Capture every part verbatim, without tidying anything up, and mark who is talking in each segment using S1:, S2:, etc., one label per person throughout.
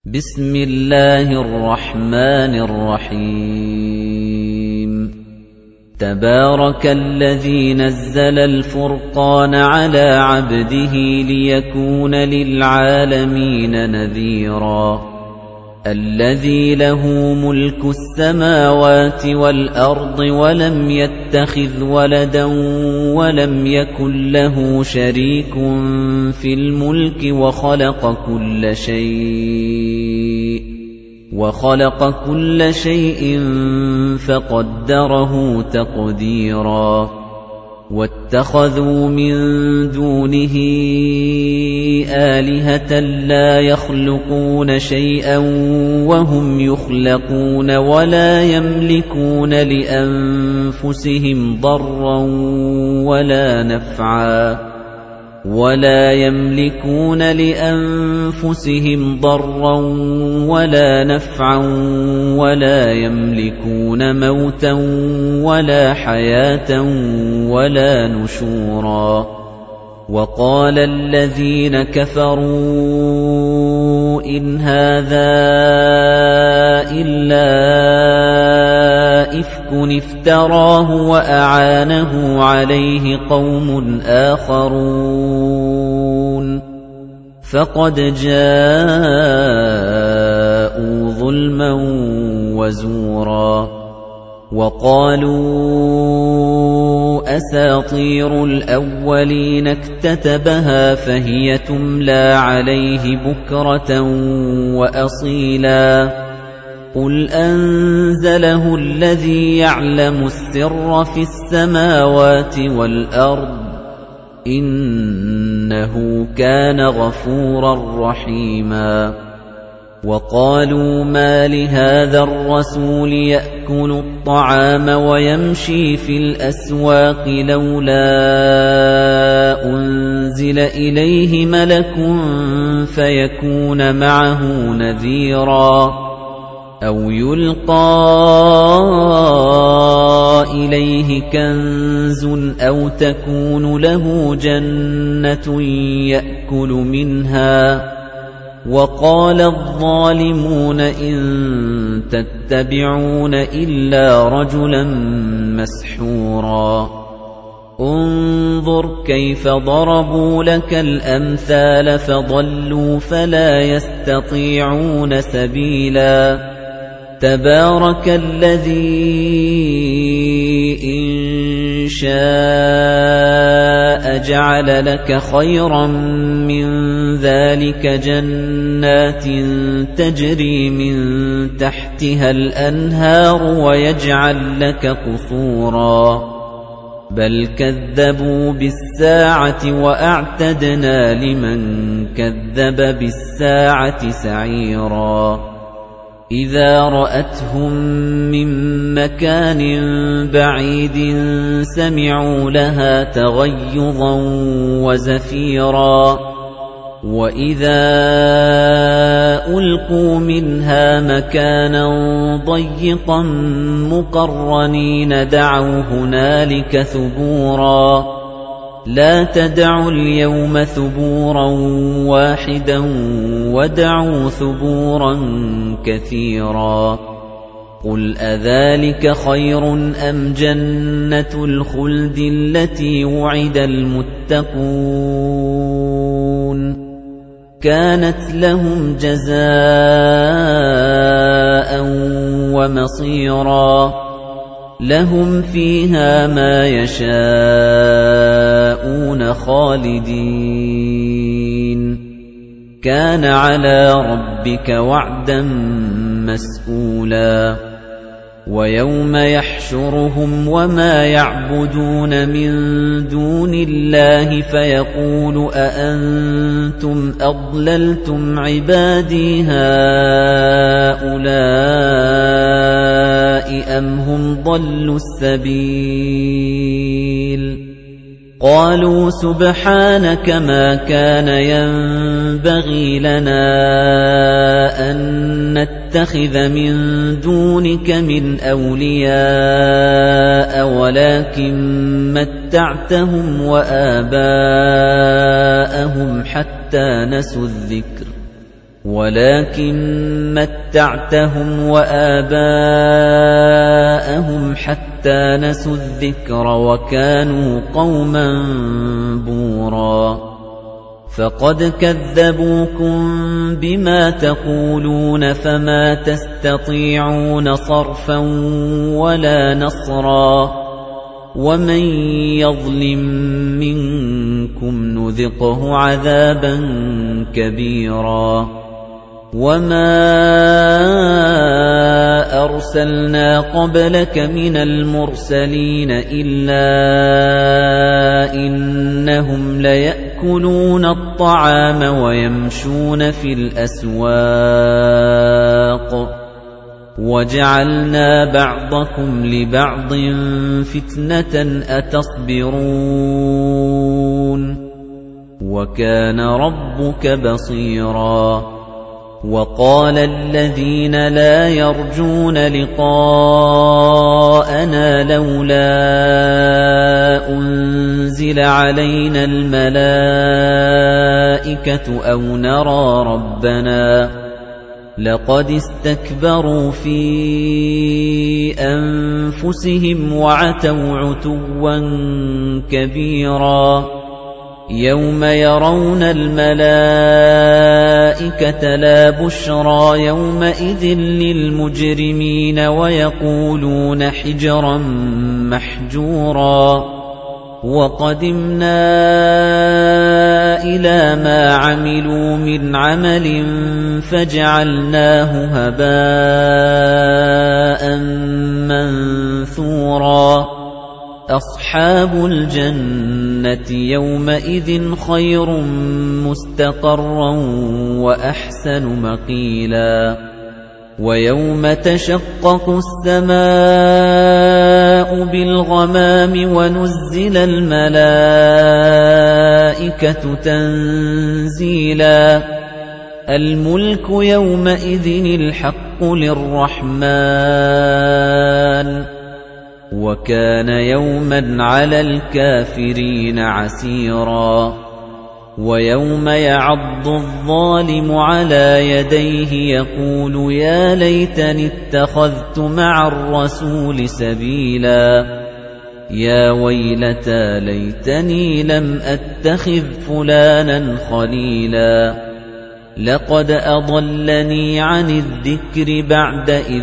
S1: بسم الله الرحمن الرحيم تبارك الذي نزل الفرقان على عبده ليكون للعالمين نذيرا الذي له ملك السماوات والأرض ولم يتخذ ولدا ولم يكن له شريك في الملك وخلق كل شيء وخلق كل شيء فقدره تقديرا واتخذوا من دونه آلهة لا يخلقون شيئا وهم يخلقون ولا يملكون لأنفسهم ضرا ولا نفعا ولا يملكون لأنفسهم ضرا ولا نفعا ولا يملكون موتا ولا حياة ولا نشورا وقال الذين كفروا إن هذا إلا إفك افتراه وأعانه عليه قوم آخرون فقد جاءوا ظلما وزورا وقالوا أساطير الأولين اكتتبها فهي تملى عليه بكرة وأصيلا قل أنزله الذي يعلم السر في السماوات والأرض إنه كان غفورا رحيما وقالوا ما لهذا الرسول يأكل الطعام ويمشي في الأسواق لولا أنزل إليه ملك فيكون معه نذيرا أو يلقى إليه كنز أو تكون له جنة يأكل منها وقال الظالمون إن تتبعون إلا رجلا مسحورا انظر كيف ضربوا لك الأمثال فضلوا فلا يستطيعون سبيلا تبارك الذي إن شاء جعل لك خيرا من ذلك جنات تجري من تحتها الأنهار ويجعل لك قصورا بل كذبوا بالساعة وأعتدنا لمن كذب بالساعة سعيرا إذا رأتهم من مكان بعيد سمعوا لها تغيظا وزفيرا وإذا ألقوا منها مكانا ضيقا مقرنين دعوا هنالك ثبورا لا تدعوا اليوم ثبورا واحدا ودعوا ثبورا كثيرا قل أذلك خير أم جنة الخلد التي وعد المتقون كانت لهم جزاء ومصيرا لهم فيها ما يشاءون خالدين كان على ربك وعدا مسئولا ويوم يحشرهم وما يعبدون من دون الله فيقول أأنتم أضللتم عبادي هؤلاء أم هم ضلوا السبيل قالوا سبحانك ما كان ينبغي لنا أن نتخذ من دونك من أولياء ولكن متعتهم وآباءهم حتى نسوا الذكر وَلَٰكِن مَّتَّعْتَهُمْ وَآبَاءَهُمْ حَتَّىٰ نَسُوا الذِّكْرَ وَكَانُوا قَوْمًا بُورًا فَقَدْ كَذَّبُوكُم بِمَا تَقُولُونَ فَمَا تَسْتَطِيعُونَ صَرْفًا وَلَا نَصْرًا وَمَن يَظْلِم مِّنكُمْ نُذِقْهُ عَذَابًا كَبِيرًا وَمَا أَرْسَلْنَا قَبْلَكَ مِنَ الْمُرْسَلِينَ إِلَّا إِنَّهُمْ لَيَأْكُلُونَ الطَّعَامَ وَيَمْشُونَ فِي الْأَسْوَاقِ وَجَعَلْنَا بَعْضَكُمْ لِبَعْضٍ فِتْنَةً أَتَصْبِرُونَ وَكَانَ رَبُّكَ بَصِيرًا وَقَالَ الَّذِينَ لَا يَرْجُونَ لِقَاءَنَا لَوْلَا أُنزِلَ عَلَيْنَا الْمَلَائِكَةُ أَوْ نَرَىٰ رَبَّنَا لَقَدِ اسْتَكْبَرُوا فِي أَنفُسِهِمْ وَعَتَوْا عُتُوًّا كَبِيرًا يَوْمَ يَرَوْنَ الْمَلَائِكَةَ لَا بُشْرَىٰ يَوْمَئِذٍ لِّلْمُجْرِمِينَ وَيَقُولُونَ حِجْرًا مَّحْجُورًا وَقَدِمْنَا إِلَىٰ مَا عَمِلُوا مِنْ عَمَلٍ فَجَعَلْنَاهُ هَبَاءً مَّنثُورًا أَصْحَابُ الْجَنَّةِ يَوْمَئِذٍ خَيْرٌ مُّسْتَقَرًّا وَأَحْسَنُ مَقِيلًا وَيَوْمَ تَشَقَّقُ السَّمَاءُ بِالْغَمَامِ وَنُزِّلَ الْمَلَائِكَةُ تَنزِيلًا الْمُلْكُ يَوْمَئِذٍ الْحَقُّ لِلرَّحْمَنِ وَكَانَ يَوْمًا عَلَى الْكَافِرِينَ عَسِيرًا وَيَوْمَ يَعَضُّ الظَّالِمُ عَلَى يَدَيْهِ يَقُولُ يَا لَيْتَنِي اتَّخَذْتُ مَعَ الرَّسُولِ سَبِيلًا يَا وَيْلَتَىٰ لَيْتَنِي لَمْ أَتَّخِذْ فُلَانًا خَلِيلًا لَقَدْ أَضَلَّنِي عَنِ الذِّكْرِ بَعْدَ إِذْ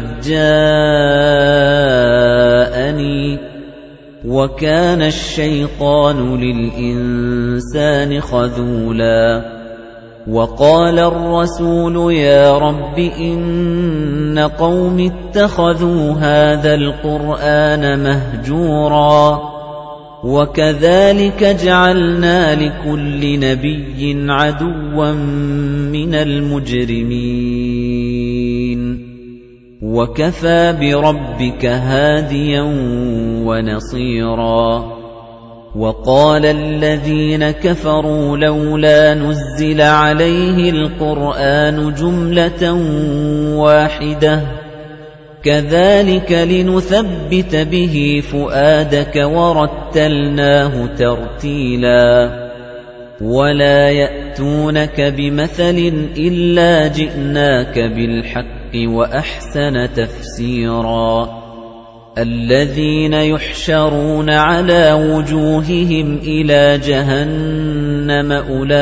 S1: جَاءَنِي وَكَانَ الشَّيْطَانُ لِلْإِنسَانِ خَذُولًا وَقَالَ الرَّسُولُ يَا رَبِّ إِنَّ قَوْمِي اتَّخَذُوا هَٰذَا الْقُرْآنَ مَهْجُورًا وَكَذَٰلِكَ جَعَلْنَا لِكُلِّ نَبِيٍّ عَدُوًّا مِّنَ الْمُجْرِمِينَ وَكَفَىٰ بِرَبِّكَ هَادِيًا وَنَصِيرًا وَقَالَ الَّذِينَ كَفَرُوا لَوْلَا نُزِّلَ عَلَيْهِ الْقُرْآنُ جُمْلَةً وَاحِدَةً كَذَلِكَ لِنُثَبِّتَ بِهِ فُؤَادَكَ وَرَتَّلْنَاهُ تَرْتِيلًا وَلَا يَأْتُونَكَ بِمَثَلٍ إِلَّا جِئْنَاكَ بِالْحَقِّ وَأَحْسَنَ تَفْسِيرًا الَّذِينَ يُحْشَرُونَ عَلَى وُجُوهِهِمْ إِلَى جَهَنَّمَ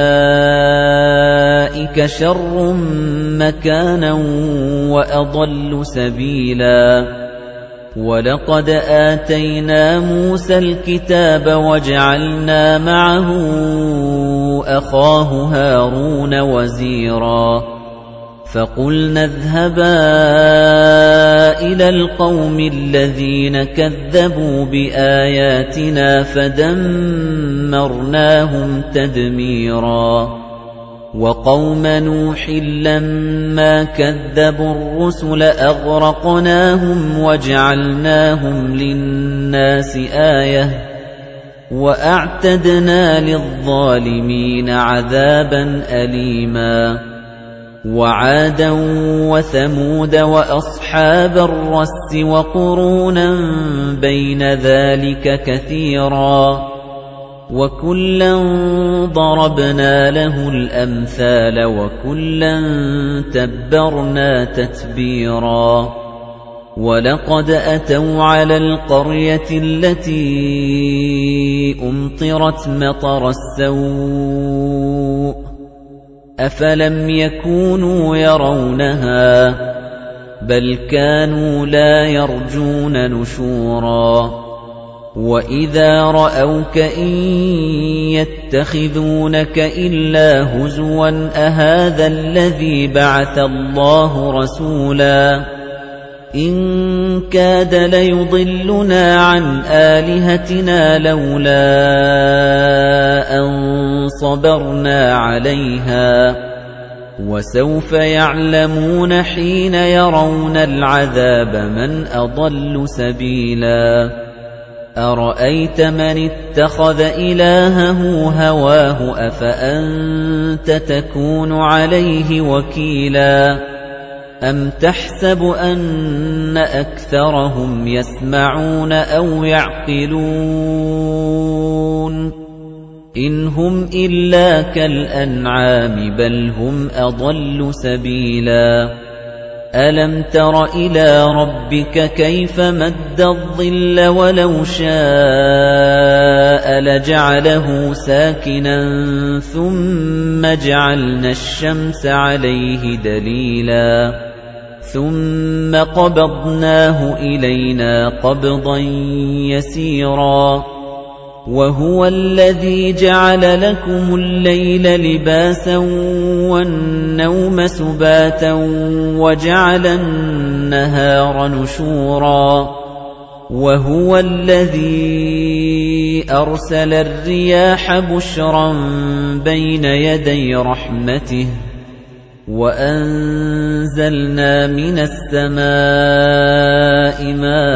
S1: أُولَئِكَ شَرٌّ مَّكَانًا وَأَضَلُّ سَبِيلًا وَلَقَدْ آتَيْنَا مُوسَى الْكِتَابَ وَجَعَلْنَا مَعَهُ أَخَاهُ هَارُونَ وَزِيرًا فَقُلْنَا اذْهَبَا إِلَى الْقَوْمِ الَّذِينَ كَذَّبُوا بِآيَاتِنَا فَدَمَّرْنَاهُمْ تَدْمِيرًا وَقَوْمَ نُوحٍ لَّمَّا كَذَّبُوا الرُّسُلَ أَغْرَقْنَاهُمْ وَجَعَلْنَاهُمْ لِلنَّاسِ آيَةً وَأَعْتَدْنَا لِلظَّالِمِينَ عَذَابًا أَلِيمًا وَعَادًا وَثَمُودَ وَأَصْحَابَ الرَّسِّ وَقُرُونًا بَيْنَ ذَلِكَ كَثِيرًا وَكُلًّا ضَرَبْنَا لَهُ الْأَمْثَالَ وَكُلًّا تَبَّرْنَا تَتْبِيرًا وَلَقَدْ أَتَوْا عَلَى الْقَرْيَةِ الَّتِي أُمْطِرَتْ مَطَرَ السَّوْءِ أَفَلَمْ يَكُونُوا يَرَوْنَهَا بَلْ كَانُوا لَا يَرْجُونَ نُشُورًا وَإِذَا رَأَوْكَ إِن يَتَّخِذُونَكَ إِلَّا هُزُوًا أَهَذَا الَّذِي بَعَثَ اللَّهُ رَسُولًا إِن كَادَ لَيُضِلُّنَا عَنْ آلِهَتِنَا لَوْلَا أَن صَبَرْنَا عَلَيْهَا وَسَوْفَ يَعْلَمُونَ حِينَ يَرَوْنَ الْعَذَابَ مَنْ أَضَلُّ سَبِيلًا أَرَأَيْتَ مَنِ اتَّخَذَ إِلَٰهَهُ هَوَاهُ أَفَأَنتَ تَكُونُ عَلَيْهِ وَكِيلًا أَمْ تَحْسَبُ أَنَّ أَكْثَرَهُمْ يَسْمَعُونَ أَوْ يَعْقِلُونَ إِنْ هُمْ إِلَّا كَالْأَنْعَامِ بَلْ هُمْ أَضَلُّ سَبِيلًا أَلَمْ تَرَ إِلَى رَبِّكَ كَيْفَ مَدَّ الظِّلَّ وَلَوْ شَاءَ لَجَعَلَهُ سَاكِنًا ثُمَّ جَعَلْنَا الشَّمْسَ عَلَيْهِ دَلِيلًا ثُمَّ قَبَضْنَاهُ إِلَيْنَا قَبْضًا يَسِيرًا وَهُوَ الَّذِي جَعَلَ لَكُمُ اللَّيْلَ لِبَاسًا وَالنَّوْمَ سُبَاتًا وَجَعَلَ النَّهَارَ نُشُورًا وَهُوَ الَّذِي أَرْسَلَ الرِّيَاحَ بُشْرًا بَيْنَ يَدَيْ رَحْمَتِهِ وَأَنزَلْنَا مِنَ السَّمَاءِ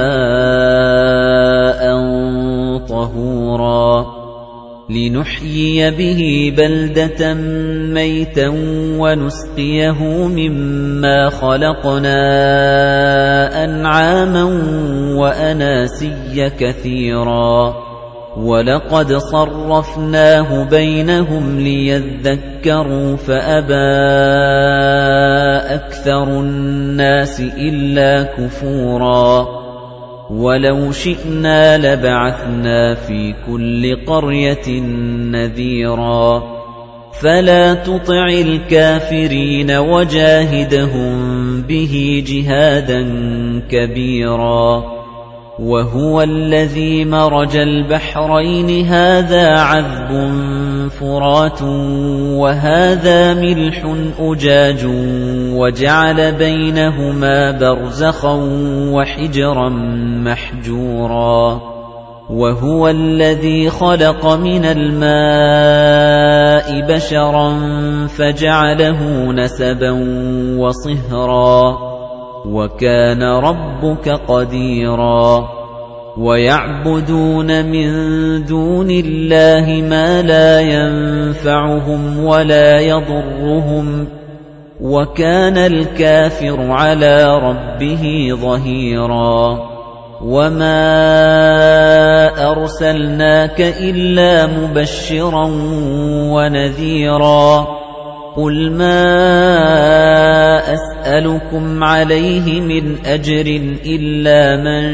S1: مَاءً طَهُورًا لِنُحْيِيَ بِهِ بَلْدَةً مَيْتًا وَنُسْقِيَهُ مِمَّا خَلَقْنَا أَنْعَامًا وَأَنَاسِيَّ كَثِيرًا وَلَقَدْ صَرَّفْنَاهُ بَيْنَهُمْ لِيَذَّكَّرُوا فَأَبَى أَكْثَرُ النَّاسِ إِلَّا كُفُورًا وَلَوْ شِئْنَا لَبَعَثْنَا فِي كُلِّ قَرْيَةٍ نَذِيرًا فَلَا تُطِعِ الْكَافِرِينَ وَجَاهِدْهُم بِهِ جِهَادًا كَبِيرًا وَهُوَ الَّذِي مَرَجَ الْبَحْرَيْنِ هَذَا عَذْبٌ فُرَاتٌ وَهَذَا مِلْحٌ أُجَاجٌ وَجَعَلَ بَيْنَهُمَا بَرْزَخًا وَحِجْرًا مَّحْجُورًا وَهُوَ الَّذِي خَلَقَ مِنَ الْمَاءِ بَشَرًا فَجَعَلَهُ نَسَبًا وَصِهْرًا وَكَانَ رَبُّكَ قَدِيرًا وَيَعْبُدُونَ مِن دُونِ اللَّهِ مَا لَا يَنفَعُهُمْ وَلَا يَضُرُّهُمْ وَكَانَ الْكَافِرُ عَلَى رَبِّهِ ظَهِيرًا وَمَا أَرْسَلْنَاكَ إِلَّا مُبَشِّرًا وَنَذِيرًا قُلْ مَا أَسْأَلُكُمْ عَلَيْهِ مِنْ أَجْرٍ إِلَّا مَنْ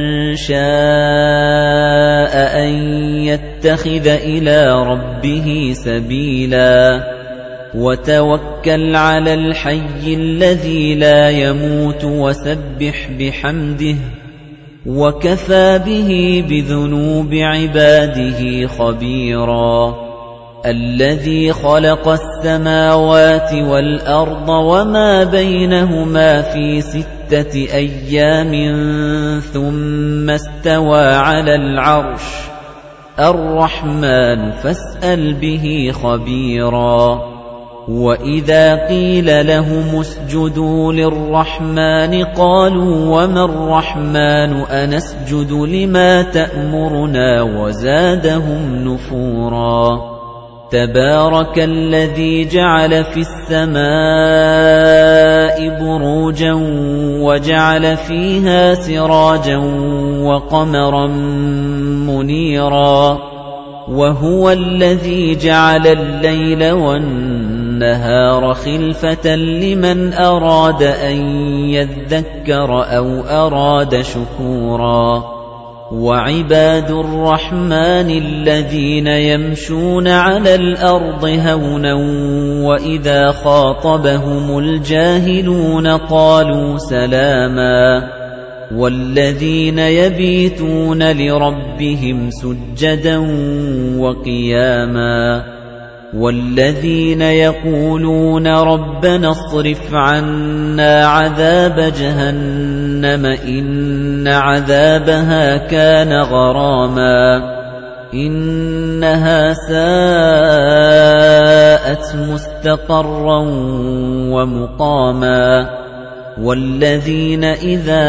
S1: شَاءَ أَنْ يَتَّخِذَ إِلَى رَبِّهِ سَبِيلًا وَتَوَكَّلْ عَلَى الْحَيِّ الَّذِي لَا يَمُوتُ وَسَبِّحْ بِحَمْدِهِ وَكَفَى بِهِ بِذُنُوبِ عِبَادِهِ خَبِيرًا الَّذِي خَلَقَ السَّمَاوَاتِ وَالْأَرْضَ وَمَا بَيْنَهُمَا فِي سِتَّةِ أَيَّامٍ ثُمَّ اسْتَوَى عَلَى الْعَرْشِ الرَّحْمَنُ فَاسْأَلْ بِهِ خَبِيرًا وَإِذَا قِيلَ لَهُمُ اسْجُدُوا لِلرَّحْمَنِ قَالُوا وَمَا الرَّحْمَنُ أَنَسْجُدُ لِمَا تَأْمُرُنَا وَزَادَهُمْ نُفُورًا تَبَارَكَ الَّذِي جَعَلَ فِي السَّمَاءِ بُرُوجًا وَجَعَلَ فِيهَا سِرَاجًا وَقَمَرًا مُنِيرًا وَهُوَ الَّذِي جَعَلَ اللَّيْلَ وَالنَّهَارَ خِلْفَةً لِمَنْ أَرَادَ أَن يَذَّكَّرَ أَوْ أَرَادَ شُكُورًا وَعِبَادُ الرَّحْمَنِ الَّذِينَ يَمْشُونَ عَلَى الْأَرْضِ هَوْنًا وَإِذَا خَاطَبَهُمُ الْجَاهِلُونَ قَالُوا سَلَامًا وَالَّذِينَ يَبِيتُونَ لِرَبِّهِمْ سُجَّدًا وَقِيَامًا وَالَّذِينَ يَقُولُونَ رَبَّنَا اصْرِفْ عَنَّا عَذَابَ جَهَنَّمَ إِنَّ عَذَابَهَا كَانَ غَرَامًا إِنَّهَا سَاءَتْ مُسْتَقَرًّا وَمُقَامًا وَالَّذِينَ إِذَا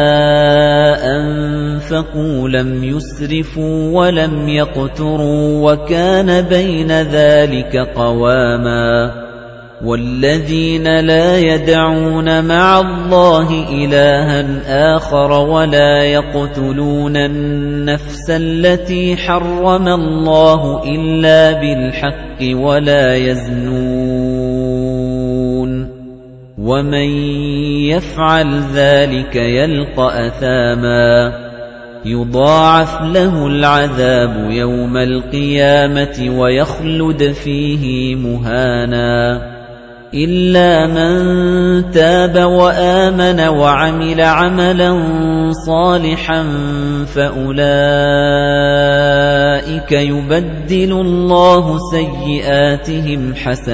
S1: أَنفَقُوا لَمْ يُسْرِفُوا وَلَمْ يَقْتُرُوا وَكَانَ بَيْنَ ذَلِكَ قَوَامًا وَالَّذِينَ لَا يَدْعُونَ مَعَ اللَّهِ إِلَٰهًا آخَرَ وَلَا يَقْتُلُونَ النَّفْسَ الَّتِي حَرَّمَ اللَّهُ إِلَّا بِالْحَقِّ وَلَا يَزْنُونَ وَمَن يَفْعَلْ ذَلِكَ يَلْقَ أَثَامًا يُضَاعَفْ لَهُ الْعَذَابُ يَوْمَ الْقِيَامَةِ وَيَخْلُدْ فِيهِ مُهَانًا إِلَّا مَن تَابَ وَآمَنَ وَعَمِلَ عَمَلًا صَالِحًا فَأُولَئِكَ يُبَدِّلُ اللَّهُ سَيِّئَاتِهِمْ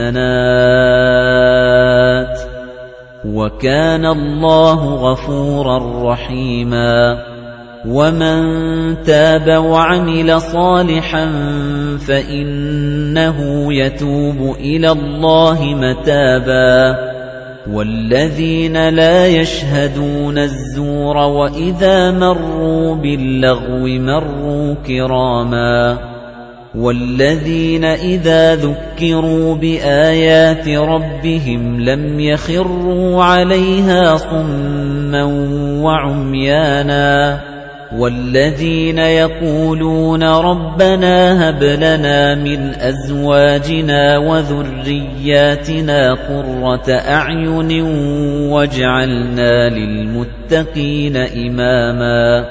S1: حَسَنَاتٍ وَكَانَ اللَّهُ غَفُورًا رَّحِيمًا وَمَن تَابَ وَعَمِلَ صَالِحًا فَإِنَّهُ يَتُوبُ إِلَى اللَّهِ مَتَابًا وَالَّذِينَ لَا يَشْهَدُونَ الزُّورَ وَإِذَا مَرُّوا بِاللَّغْوِ مَرُّوا كِرَامًا وَالَّذِينَ إِذَا ذُكِّرُوا بِآيَاتِ رَبِّهِمْ لَمْ يَخِرُّوا عَلَيْهَا صُمًّا وَعُمْيَانًا وَالَّذِينَ يَقُولُونَ رَبَّنَا هَبْ لَنَا مِنْ أَزْوَاجِنَا وَذُرِّيَّاتِنَا قُرَّةَ أَعْيُنٍ وَاجْعَلْنَا لِلْمُتَّقِينَ إِمَامًا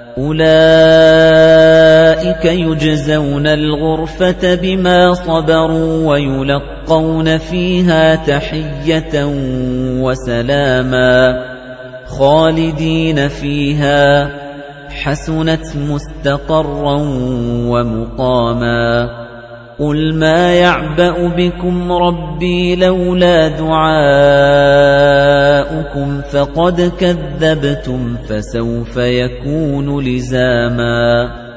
S1: أُولَئِكَ يُجْزَوْنَ الْغُرْفَةَ بِمَا صَبَرُوا وَيُلَقَّوْنَ فِيهَا تَحِيَّةً وَسَلَامًا خَالِدِينَ فِيهَا حَسُنَتْ مُسْتَقَرًّا وَمُقَامًا قُلْ مَا يَعْبَأُ بِكُمْ رَبِّي لَوْلَا دُعَاؤُكُمْ فَقَدْ كَذَّبْتُمْ فَسَوْفَ يَكُونُ لِزَامًا